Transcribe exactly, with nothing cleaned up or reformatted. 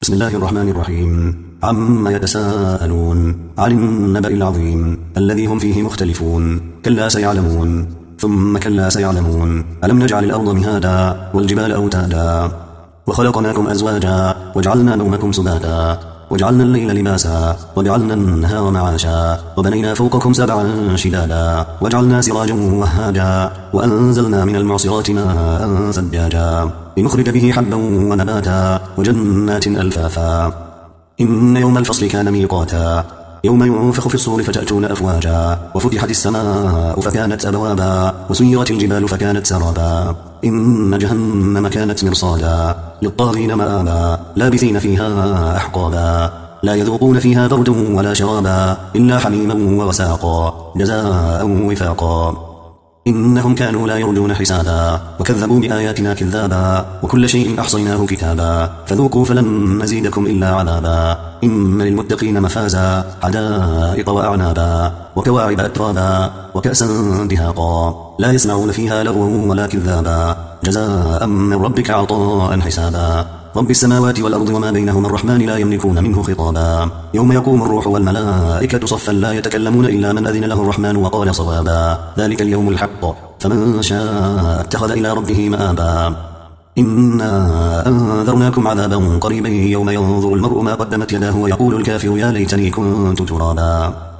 بسم الله الرحمن الرحيم. عما يتساءلون عن النبأ العظيم الذي هم فيه مختلفون. كلا سيعلمون ثم كلا سيعلمون. ألم نجعل الأرض مهادا والجبال أوتادا وخلقناكم أزواجا وجعلنا نومكم سباتا وجعلنا الليل لباسا وجعلنا النهار معاشا وبنينا فوقكم سبعا شدادا وجعلنا سراجا وهاجا وأنزلنا من المعصرات ماء ثجاجا لنخرج به حبا ونباتا وجنات ألفافا. إن يوم الفصل كان ميقاتا يوم ينفخ في الصور فتأتون أفواجا وفتحت السماء فكانت أبوابا وسيرت الجبال فكانت سرابا. إن جهنم كانت مرصادا للطاغين مآبا لابثين فيها أحقابا لا يذوقون فيها بردا ولا شرابا إلا حميما وغساقا جزاء وفاقا. إنهم كانوا لا يرجون حسابا وكذبوا بآياتنا كذابا وكل شيء أحصيناه كتابا فذوقوا فلن نزيدكم إلا عذابا. إن للمتقين مفازا حدائق وأعنابا وكواعب أترابا وكأسا دهاقا لا يسمعون فيها لغوا ولا كذابا جزاء من ربك عطاء حسابا. رب السماوات والأرض وما بينهما الرحمن لا يملكون منه خطابا. يوم يقوم الروح والملائكة صفا لا يتكلمون إلا من أذن له الرحمن وقال صوابا. ذلك اليوم الحق فمن شاء اتخذ إلى ربه مآبا. إنا أنذرناكم عذابا قريبا يوم ينظر المرء ما قدمت يداه ويقول الكافر يا ليتني كنت ترابا.